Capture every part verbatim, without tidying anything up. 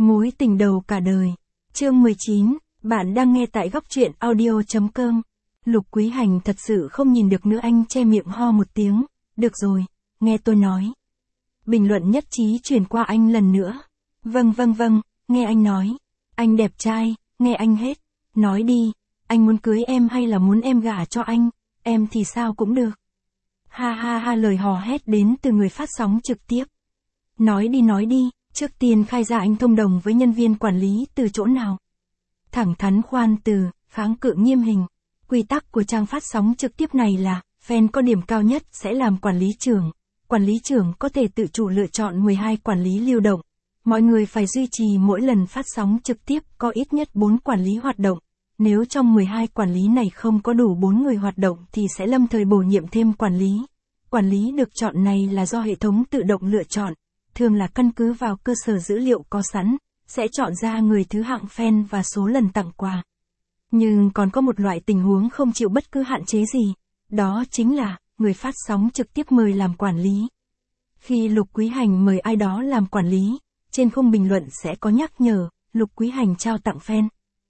Mối tình đầu cả đời. Chương mười chín, bạn đang nghe tại góc truyện audio.com. Lục Quý Hành thật sự không nhìn được nữa, anh che miệng ho một tiếng. Được rồi, nghe tôi nói. Bình luận nhất trí chuyển qua anh lần nữa. Vâng vâng vâng, nghe anh nói. Anh đẹp trai, nghe anh hết. Nói đi, anh muốn cưới em hay là muốn em gả cho anh, em thì sao cũng được. Ha ha ha, lời hò hét đến từ người phát sóng trực tiếp. Nói đi nói đi, trước tiên khai ra anh thông đồng với nhân viên quản lý từ chỗ nào. Thẳng thắn khoan từ, kháng cự nghiêm hình. Quy tắc của trang phát sóng trực tiếp này là, fan có điểm cao nhất sẽ làm quản lý trưởng. Quản lý trưởng có thể tự chủ lựa chọn mười hai quản lý lưu động. Mọi người phải duy trì mỗi lần phát sóng trực tiếp có ít nhất bốn quản lý hoạt động. Nếu trong mười hai quản lý này không có đủ bốn người hoạt động thì sẽ lâm thời bổ nhiệm thêm quản lý. Quản lý được chọn này là do hệ thống tự động lựa chọn, thường là căn cứ vào cơ sở dữ liệu có sẵn, sẽ chọn ra người thứ hạng fan và số lần tặng quà. Nhưng còn có một loại tình huống không chịu bất cứ hạn chế gì, đó chính là người phát sóng trực tiếp mời làm quản lý. Khi Lục Quý Hành mời ai đó làm quản lý, trên khung bình luận sẽ có nhắc nhở, Lục Quý Hành trao tặng fan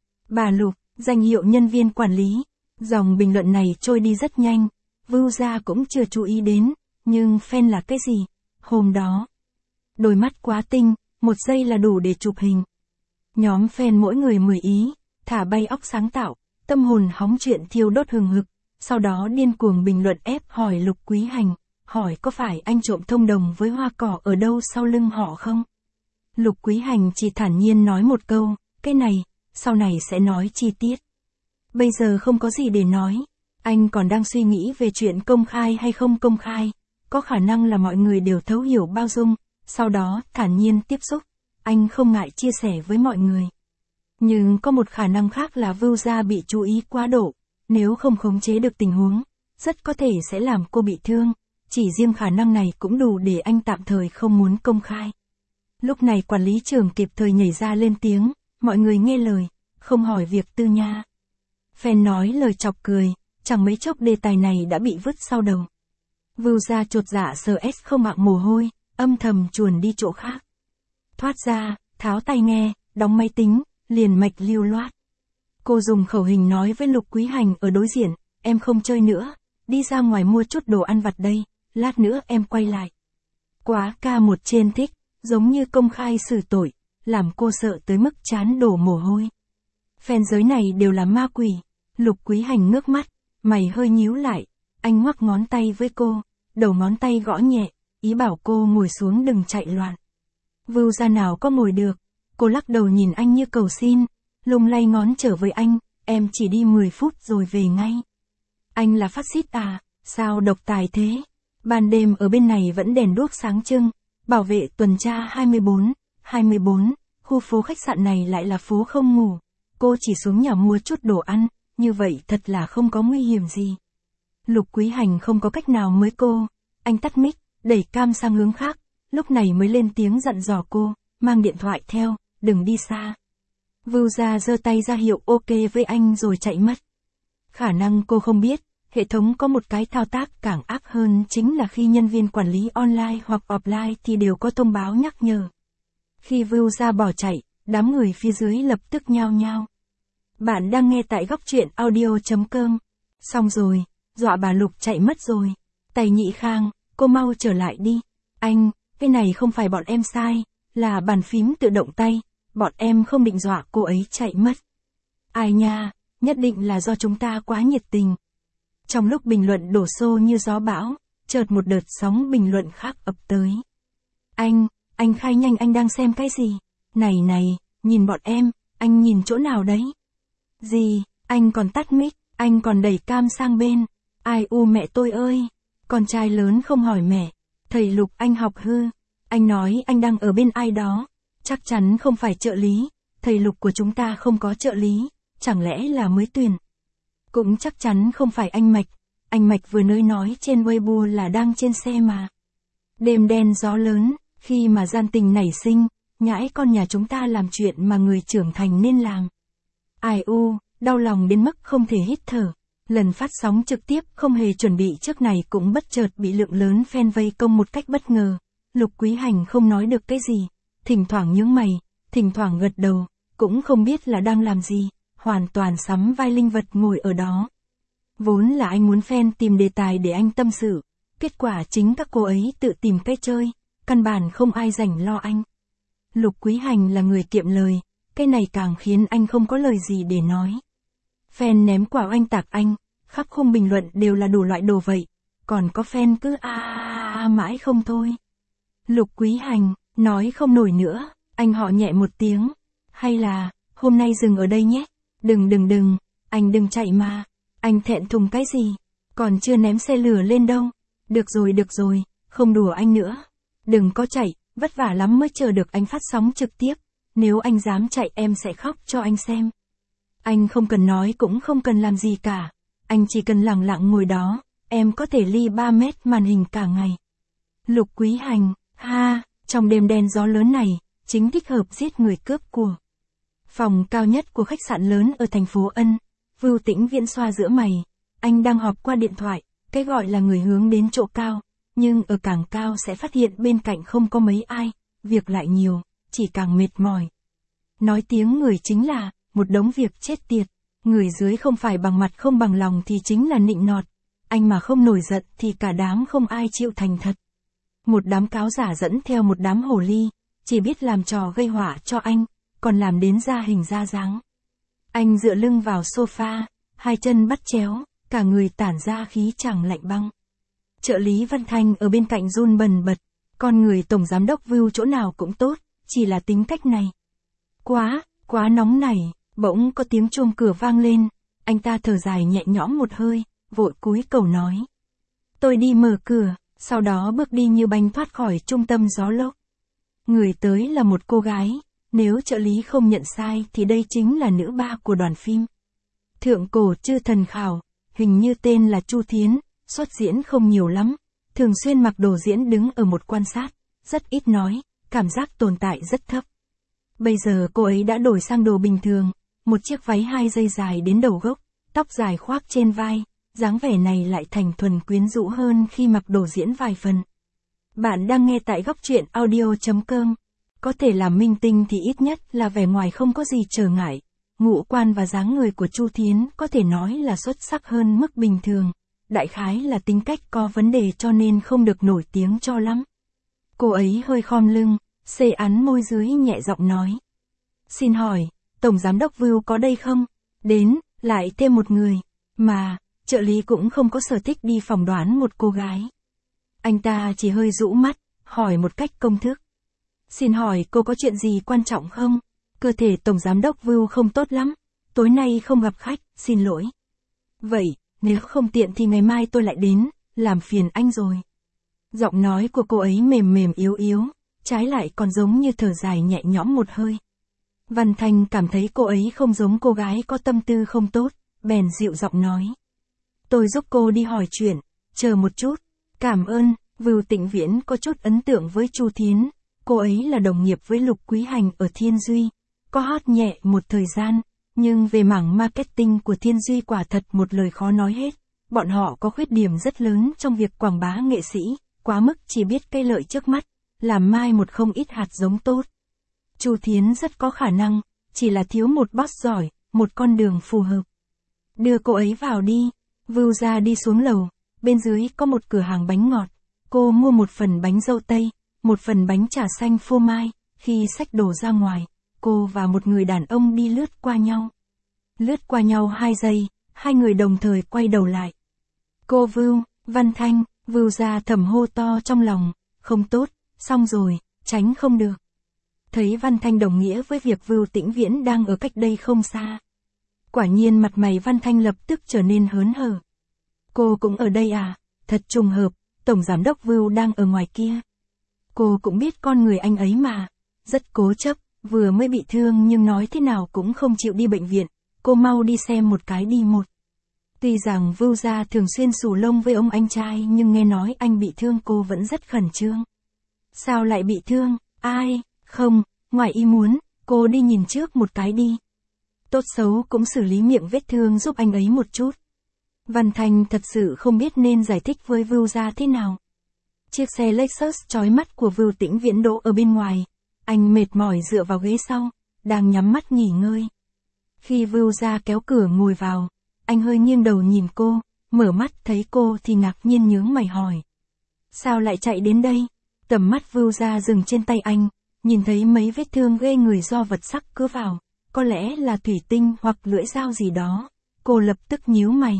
Bà Lục, danh hiệu nhân viên quản lý. Dòng bình luận này trôi đi rất nhanh, view ra cũng chưa chú ý đến, nhưng fan là cái gì? Hôm đó, đôi mắt quá tinh, một giây là đủ để chụp hình. Nhóm fan mỗi người mười ý, thả bay óc sáng tạo, tâm hồn hóng chuyện thiêu đốt hừng hực, sau đó điên cuồng bình luận ép hỏi Lục Quý Hành, hỏi có phải anh trộm thông đồng với hoa cỏ ở đâu sau lưng họ không? Lục Quý Hành chỉ thản nhiên nói một câu, cái này, sau này sẽ nói chi tiết. Bây giờ không có gì để nói, anh còn đang suy nghĩ về chuyện công khai hay không công khai, có khả năng là mọi người đều thấu hiểu bao dung, sau đó thản nhiên tiếp xúc, anh không ngại chia sẻ với mọi người. Nhưng có một khả năng khác là view ra bị chú ý quá độ, nếu không khống chế được tình huống, rất có thể sẽ làm cô bị thương, chỉ riêng khả năng này cũng đủ để anh tạm thời không muốn công khai. Lúc này quản lý trưởng kịp thời nhảy ra lên tiếng, mọi người nghe lời, không hỏi việc tư nha. Fan nói lời chọc cười, chẳng mấy chốc đề tài này đã bị vứt sau đầu. View ra chột dạ sờ ét không mạc mồ hôi, âm thầm chuồn đi chỗ khác. Thoát ra, tháo tai nghe, đóng máy tính, liền mạch lưu loát. Cô dùng khẩu hình nói với Lục Quý Hành ở đối diện, em không chơi nữa, đi ra ngoài mua chút đồ ăn vặt đây, lát nữa em quay lại. Quá ca một trên thích, giống như công khai xử tội, làm cô sợ tới mức chán đổ mồ hôi. Fan giới này đều là ma quỷ. Lục Quý Hành ngước mắt, mày hơi nhíu lại, anh ngoắc ngón tay với cô, đầu ngón tay gõ nhẹ, ý bảo cô ngồi xuống đừng chạy loạn. Vưu ra nào có ngồi được, cô lắc đầu nhìn anh như cầu xin, lung lay ngón trở với anh, em chỉ đi mười phút rồi về ngay. Anh là phát xít à, sao độc tài thế? Ban đêm ở bên này vẫn đèn đuốc sáng trưng, bảo vệ tuần tra hai mươi bốn, hai mươi bốn, khu phố khách sạn này lại là phố không ngủ, cô chỉ xuống nhà mua chút đồ ăn. Như vậy thật là không có nguy hiểm gì. Lục Quý Hành không có cách nào mới cô. Anh tắt mic, đẩy cam sang hướng khác. Lúc này mới lên tiếng dặn dò cô, mang điện thoại theo, đừng đi xa. Vưu ra giơ tay ra hiệu ok với anh rồi chạy mất. Khả năng cô không biết, hệ thống có một cái thao tác càng ác hơn chính là khi nhân viên quản lý online hoặc offline thì đều có thông báo nhắc nhở. Khi Vưu ra bỏ chạy, đám người phía dưới lập tức nhao nhao. Bạn đang nghe tại góc truyện audio.com. Xong rồi, dọa bà Lục chạy mất rồi. Tài Nhị Khang, cô mau trở lại đi. Anh, cái này không phải bọn em sai, là bàn phím tự động tay, bọn em không định dọa cô ấy chạy mất. Ai nha, nhất định là do chúng ta quá nhiệt tình. Trong lúc bình luận đổ xô như gió bão, chợt một đợt sóng bình luận khác ập tới. Anh, anh khai nhanh anh đang xem cái gì? Này này, nhìn bọn em, anh nhìn chỗ nào đấy? Gì, anh còn tắt mic, anh còn đẩy cam sang bên. Ai u mẹ tôi ơi, con trai lớn không hỏi mẹ. Thầy Lục anh học hư, anh nói anh đang ở bên ai đó. Chắc chắn không phải trợ lý, thầy Lục của chúng ta không có trợ lý, chẳng lẽ là mới tuyển. Cũng chắc chắn không phải anh Mạch, anh Mạch vừa nơi nói trên Weibo là đang trên xe mà. Đêm đen gió lớn, khi mà gian tình nảy sinh, nhãi con nhà chúng ta làm chuyện mà người trưởng thành nên làm. Ai u, đau lòng đến mức không thể hít thở. Lần phát sóng trực tiếp không hề chuẩn bị trước này cũng bất chợt bị lượng lớn fan vây công một cách bất ngờ. Lục Quý Hành không nói được cái gì, thỉnh thoảng nhướng mày, thỉnh thoảng gật đầu, cũng không biết là đang làm gì, hoàn toàn sắm vai linh vật ngồi ở đó. Vốn là anh muốn fan tìm đề tài để anh tâm sự, kết quả chính các cô ấy tự tìm cái chơi, căn bản không ai rảnh lo anh. Lục Quý Hành là người kiệm lời, cái này càng khiến anh không có lời gì để nói. Fan ném quả oanh tạc anh, khắp khung bình luận đều là đủ loại đồ vậy, còn có fan cứ a a a mãi không thôi. Lục Quý Hành, nói không nổi nữa, anh họ nhẹ một tiếng, hay là, hôm nay dừng ở đây nhé, đừng đừng đừng, anh đừng chạy mà, anh thẹn thùng cái gì, còn chưa ném xe lửa lên đâu, được rồi được rồi, không đùa anh nữa, đừng có chạy, vất vả lắm mới chờ được anh phát sóng trực tiếp, nếu anh dám chạy em sẽ khóc cho anh xem. Anh không cần nói cũng không cần làm gì cả, anh chỉ cần lặng lặng ngồi đó, em có thể ly ba mét màn hình cả ngày. Lục Quý Hành, ha, trong đêm đen gió lớn này, chính thích hợp giết người cướp của. Phòng cao nhất của khách sạn lớn ở thành phố Ân, Vưu Tĩnh Viễn xoa giữa mày, anh đang họp qua điện thoại, cái gọi là người hướng đến chỗ cao, nhưng ở càng cao sẽ phát hiện bên cạnh không có mấy ai, việc lại nhiều, chỉ càng mệt mỏi. Nói tiếng người chính là, một đống việc chết tiệt, người dưới không phải bằng mặt không bằng lòng thì chính là nịnh nọt, anh mà không nổi giận thì cả đám không ai chịu thành thật. Một đám cáo giả dẫn theo một đám hồ ly, chỉ biết làm trò gây họa cho anh, còn làm đến ra hình ra dáng. Anh dựa lưng vào sofa, hai chân bắt chéo, cả người tản ra khí chàng lạnh băng. Trợ lý Văn Thanh ở bên cạnh run bần bật, con người tổng giám đốc Vưu chỗ nào cũng tốt, chỉ là tính cách này. Quá, quá nóng này, bỗng có tiếng chuông cửa vang lên, anh ta thở dài nhẹ nhõm một hơi, vội cúi cầu nói. Tôi đi mở cửa, sau đó bước đi như bánh thoát khỏi trung tâm gió lốc. Người tới là một cô gái, nếu trợ lý không nhận sai thì đây chính là nữ ba của đoàn phim. Thượng cổ chư thần khảo, hình như tên là Chu Thiến, xuất diễn không nhiều lắm, thường xuyên mặc đồ diễn đứng ở một quan sát, rất ít nói, cảm giác tồn tại rất thấp. Bây giờ cô ấy đã đổi sang đồ bình thường, một chiếc váy hai dây dài đến đầu gốc, tóc dài khoác trên vai, dáng vẻ này lại thành thuần quyến rũ hơn khi mặc đồ diễn vài phần. Bạn đang nghe tại góc truyện audio chấm com. Có thể làm minh tinh thì ít nhất là vẻ ngoài không có gì trở ngại. Ngũ quan và dáng người của Chu Thiến có thể nói là xuất sắc hơn mức bình thường. Đại khái là tính cách có vấn đề cho nên không được nổi tiếng cho lắm. Cô ấy hơi khom lưng, xê án môi dưới nhẹ giọng nói. Xin hỏi, Tổng Giám đốc Vưu có đây không? Đến, lại thêm một người. Mà, trợ lý cũng không có sở thích đi phỏng đoán một cô gái. Anh ta chỉ hơi rũ mắt, hỏi một cách công thức. Xin hỏi cô có chuyện gì quan trọng không? Cơ thể Tổng Giám đốc Vưu không tốt lắm. Tối nay không gặp khách, xin lỗi. Vậy, nếu không tiện thì ngày mai tôi lại đến, làm phiền anh rồi. Giọng nói của cô ấy mềm mềm yếu yếu, trái lại còn giống như thở dài nhẹ nhõm một hơi. Văn Thanh cảm thấy cô ấy không giống cô gái có tâm tư không tốt, bèn dịu giọng nói. Tôi giúp cô đi hỏi chuyện, chờ một chút. Cảm ơn. Vưu Tĩnh Viễn có chút ấn tượng với Chu Thiến, cô ấy là đồng nghiệp với Lục Quý Hành ở Thiên Duy, có hot nhẹ một thời gian, nhưng về mảng marketing của Thiên Duy quả thật một lời khó nói hết, bọn họ có khuyết điểm rất lớn trong việc quảng bá nghệ sĩ, quá mức chỉ biết cây lợi trước mắt, làm mai một không ít hạt giống tốt. Chu Thiến rất có khả năng, chỉ là thiếu một boss giỏi, một con đường phù hợp. Đưa cô ấy vào đi. Vưu ra đi xuống lầu, bên dưới có một cửa hàng bánh ngọt. Cô mua một phần bánh dâu tây, một phần bánh trà xanh phô mai, khi xách đồ ra ngoài, cô và một người đàn ông đi lướt qua nhau. Lướt qua nhau hai giây, hai người đồng thời quay đầu lại. Cô Vưu, Văn Thanh, Vưu ra thầm hô to trong lòng, không tốt, xong rồi, tránh không được. Thấy Văn Thanh đồng nghĩa với việc Vưu Tĩnh Viễn đang ở cách đây không xa. Quả nhiên mặt mày Văn Thanh lập tức trở nên hớn hở. Cô cũng ở đây à? Thật trùng hợp, Tổng Giám đốc Vưu đang ở ngoài kia. Cô cũng biết con người anh ấy mà. Rất cố chấp, vừa mới bị thương nhưng nói thế nào cũng không chịu đi bệnh viện. Cô mau đi xem một cái đi một. Tuy rằng Vưu gia thường xuyên xù lông với ông anh trai nhưng nghe nói anh bị thương cô vẫn rất khẩn trương. Sao lại bị thương? Ai? Không, ngoài ý muốn, cô đi nhìn trước một cái đi. Tốt xấu cũng xử lý miệng vết thương giúp anh ấy một chút. Văn Thanh thật sự không biết nên giải thích với Vưu gia thế nào. Chiếc xe Lexus chói mắt của Vưu Tĩnh Viễn đỗ ở bên ngoài. Anh mệt mỏi dựa vào ghế sau, đang nhắm mắt nghỉ ngơi. Khi Vưu Gia kéo cửa ngồi vào, anh hơi nghiêng đầu nhìn cô, mở mắt thấy cô thì ngạc nhiên nhướng mày hỏi. Sao lại chạy đến đây? Tầm mắt Vưu Gia dừng trên tay anh, nhìn thấy mấy vết thương ghê người do vật sắc cứa vào, có lẽ là thủy tinh hoặc lưỡi dao gì đó. Cô lập tức nhíu mày.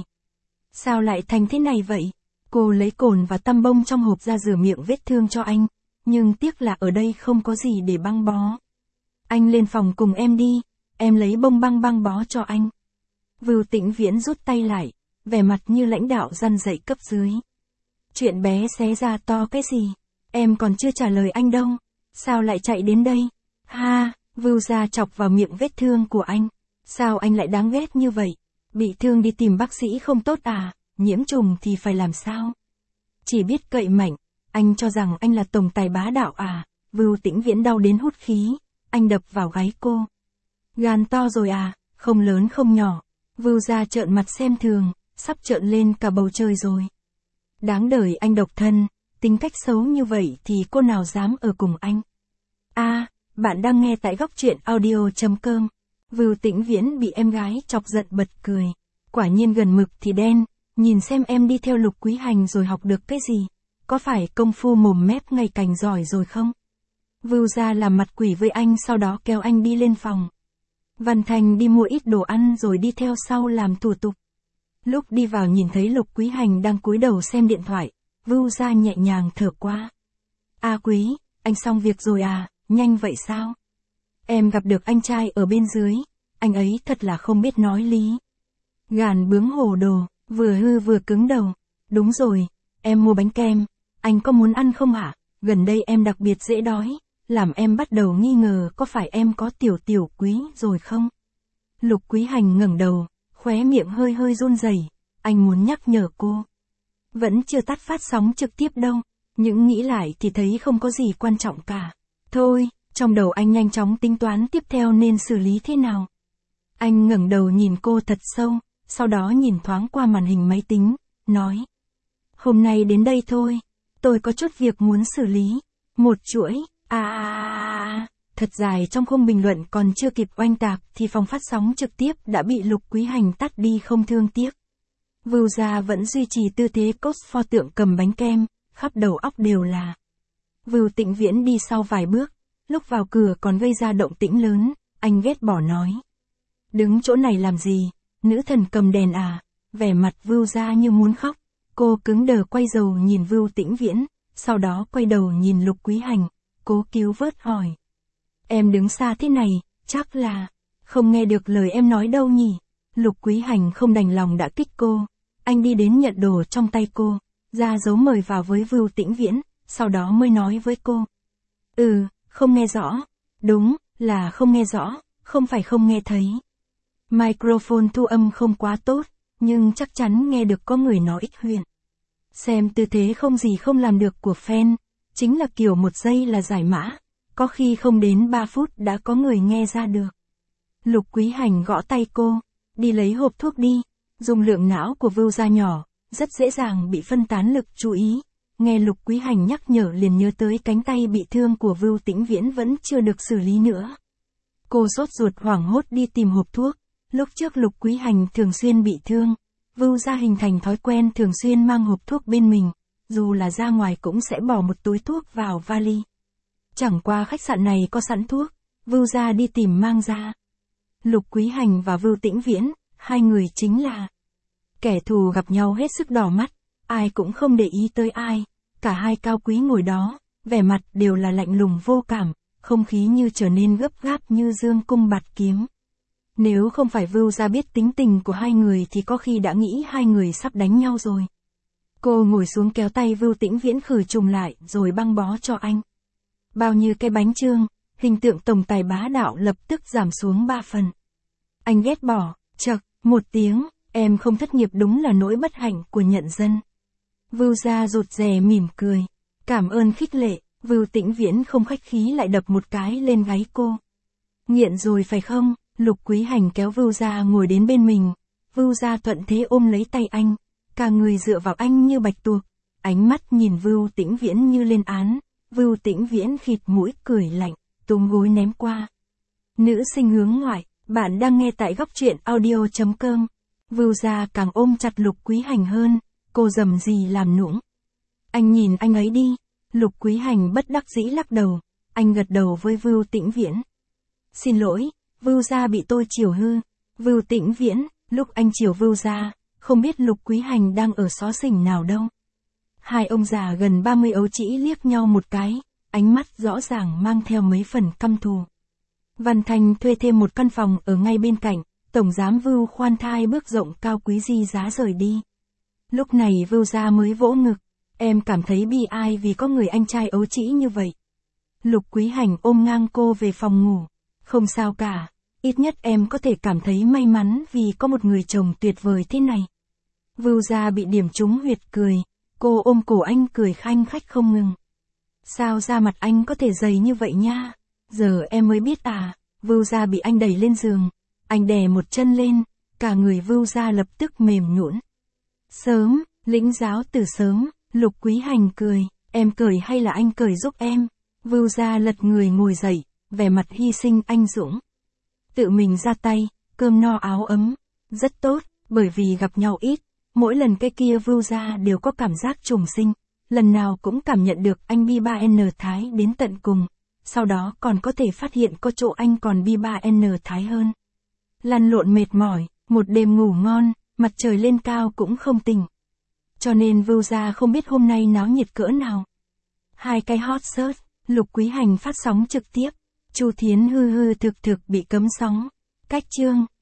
Sao lại thành thế này vậy? Cô lấy cồn và tăm bông trong hộp ra rửa miệng vết thương cho anh, nhưng tiếc là ở đây không có gì để băng bó. Anh lên phòng cùng em đi, em lấy bông băng băng bó cho anh. Vưu Tĩnh Viễn rút tay lại, vẻ mặt như lãnh đạo răn dạy cấp dưới. Chuyện bé xé ra to cái gì? Em còn chưa trả lời anh đâu. Sao lại chạy đến đây? Ha, Vưu Gia chọc vào miệng vết thương của anh. Sao anh lại đáng ghét như vậy? Bị thương đi tìm bác sĩ không tốt à? Nhiễm trùng thì phải làm sao? Chỉ biết cậy mạnh, anh cho rằng anh là tổng tài bá đạo à? Vưu Tĩnh Viễn đau đến hút khí, anh đập vào gáy cô. Gan to rồi à? Không lớn không nhỏ. Vưu Gia trợn mặt xem thường, sắp trợn lên cả bầu trời rồi. Đáng đời anh độc thân, tính cách xấu như vậy thì cô nào dám ở cùng anh. A, à, bạn đang nghe tại góc truyện audio chấm com. Vưu Tĩnh Viễn bị em gái chọc giận bật cười. Quả nhiên gần mực thì đen, nhìn xem em đi theo Lục Quý Hành rồi học được cái gì? Có phải công phu mồm mép ngày càng giỏi rồi không? Vưu Gia làm mặt quỷ với anh, sau đó kéo anh đi lên phòng. Văn Thành đi mua ít đồ ăn rồi đi theo sau làm thủ tục. Lúc đi vào nhìn thấy Lục Quý Hành đang cúi đầu xem điện thoại, Vưu Gia nhẹ nhàng thở qua. A Quý, anh xong việc rồi à, nhanh vậy sao? Em gặp được anh trai ở bên dưới, anh ấy thật là không biết nói lý. Gàn bướng hồ đồ, vừa hư vừa cứng đầu. Đúng rồi, em mua bánh kem, anh có muốn ăn không hả? Gần đây em đặc biệt dễ đói, làm em bắt đầu nghi ngờ có phải em có tiểu tiểu quý rồi không? Lục Quý Hành ngẩng đầu, khóe miệng hơi hơi run rẩy, anh muốn nhắc nhở cô. Vẫn chưa tắt phát sóng trực tiếp đâu, nhưng nghĩ lại thì thấy không có gì quan trọng cả. Thôi, trong đầu anh nhanh chóng tính toán tiếp theo nên xử lý thế nào. Anh ngẩng đầu nhìn cô thật sâu, sau đó nhìn thoáng qua màn hình máy tính, nói. Hôm nay đến đây thôi, tôi có chút việc muốn xử lý. Một chuỗi, à, à, à, thật dài trong khung bình luận còn chưa kịp oanh tạc thì phòng phát sóng trực tiếp đã bị Lục Quý Hành tắt đi không thương tiếc. Vưu Gia vẫn duy trì tư thế cos pho tượng cầm bánh kem, khắp đầu óc đều là. Vưu Tĩnh Viễn đi sau vài bước, lúc vào cửa còn gây ra động tĩnh lớn, anh ghét bỏ nói. Đứng chỗ này làm gì, nữ thần cầm đèn à? Vẻ mặt Vưu Gia như muốn khóc, cô cứng đờ quay đầu nhìn Vưu Tĩnh Viễn, sau đó quay đầu nhìn Lục Quý Hành, cố cứu vớt hỏi. Em đứng xa thế này, chắc là không nghe được lời em nói đâu nhỉ? Lục Quý Hành không đành lòng đã kích cô, anh đi đến nhận đồ trong tay cô, ra dấu mời vào với Vưu Tĩnh Viễn, sau đó mới nói với cô. Ừ, không nghe rõ. Đúng, là không nghe rõ, không phải không nghe thấy. Microphone thu âm không quá tốt, nhưng chắc chắn nghe được có người nói ít huyền. Xem tư thế không gì không làm được của fan, chính là kiểu một giây là giải mã, có khi không đến ba phút đã có người nghe ra được. Lục Quý Hành gõ tay cô, đi lấy hộp thuốc đi, dùng lượng não của Vưu Gia nhỏ, rất dễ dàng bị phân tán lực chú ý. Nghe Lục Quý Hành nhắc nhở liền nhớ tới cánh tay bị thương của Vưu Tĩnh Viễn vẫn chưa được xử lý nữa. Cô sốt ruột hoảng hốt đi tìm hộp thuốc, lúc trước Lục Quý Hành thường xuyên bị thương, Vưu Gia hình thành thói quen thường xuyên mang hộp thuốc bên mình, dù là ra ngoài cũng sẽ bỏ một túi thuốc vào vali. Chẳng qua khách sạn này có sẵn thuốc, Vưu Gia đi tìm mang ra. Lục Quý Hành và Vưu Tĩnh Viễn, hai người chính là kẻ thù gặp nhau hết sức đỏ mắt, ai cũng không để ý tới ai, cả hai cao quý ngồi đó, vẻ mặt đều là lạnh lùng vô cảm, không khí như trở nên gấp gáp như dương cung bạt kiếm. Nếu không phải Vưu Gia biết tính tình của hai người thì có khi đã nghĩ hai người sắp đánh nhau rồi. Cô ngồi xuống kéo tay Vưu Tĩnh Viễn khử trùng lại rồi băng bó cho anh. Bao nhiêu cái bánh trưng, hình tượng tổng tài bá đạo lập tức giảm xuống ba phần. Anh ghét bỏ, chậc, một tiếng, em không thất nghiệp đúng là nỗi bất hạnh của nhận dân. Vưu Gia rụt rè mỉm cười, cảm ơn khích lệ, Vưu Tĩnh Viễn không khách khí lại đập một cái lên gáy cô. Nghiện rồi phải không? Lục Quý Hành kéo Vưu Gia ngồi đến bên mình, Vưu Gia thuận thế ôm lấy tay anh, cả người dựa vào anh như bạch tuộc, ánh mắt nhìn Vưu Tĩnh Viễn như lên án, Vưu Tĩnh Viễn khịt mũi cười lạnh, túm gối ném qua. Nữ sinh hướng ngoại, bạn đang nghe tại góc truyện audio.com. Vưu Gia càng ôm chặt Lục Quý Hành hơn, cô rầm rì làm nũng. Anh nhìn anh ấy đi. Lục Quý Hành bất đắc dĩ lắc đầu, anh gật đầu với Vưu Tĩnh Viễn. Xin lỗi, Vưu Gia bị tôi chiều hư. Vưu Tĩnh Viễn, lúc anh chiều Vưu Gia, không biết Lục Quý Hành đang ở xó xỉnh nào đâu. Hai ông già gần ba mươi ấu trĩ liếc nhau một cái, ánh mắt rõ ràng mang theo mấy phần căm thù. Văn Thành thuê thêm một căn phòng ở ngay bên cạnh, tổng giám Vưu khoan thai bước rộng cao quý di giá rời đi. Lúc này Vưu Gia mới vỗ ngực, em cảm thấy bi ai vì có người anh trai ấu trĩ như vậy. Lục Quý Hành ôm ngang cô về phòng ngủ, không sao cả, ít nhất em có thể cảm thấy may mắn vì có một người chồng tuyệt vời thế này. Vưu Gia bị điểm trúng huyệt cười, cô ôm cổ anh cười khanh khách không ngừng. Sao da mặt anh có thể dày như vậy nha, giờ em mới biết à. Vưu Gia bị anh đẩy lên giường, anh đè một chân lên, cả người Vưu Gia lập tức mềm nhũn. Sớm, lĩnh giáo từ sớm. Lục Quý Hành cười, em cởi hay là anh cởi giúp em? Vưu Gia lật người ngồi dậy, vẻ mặt hy sinh anh dũng. Tự mình ra tay, cơm no áo ấm, rất tốt, bởi vì gặp nhau ít, mỗi lần cái kia Vưu Gia đều có cảm giác trùng sinh, lần nào cũng cảm nhận được anh bi ba en thái đến tận cùng, sau đó còn có thể phát hiện có chỗ anh còn bi ba en thái hơn. Lăn lộn mệt mỏi, một đêm ngủ ngon, mặt trời lên cao cũng không tỉnh. Cho nên Vưu Gia không biết hôm nay náo nhiệt cỡ nào. Hai cái hot search, Lục Quý Hành phát sóng trực tiếp, Chu Thiến hư hư thực thực bị cấm sóng. Cách chương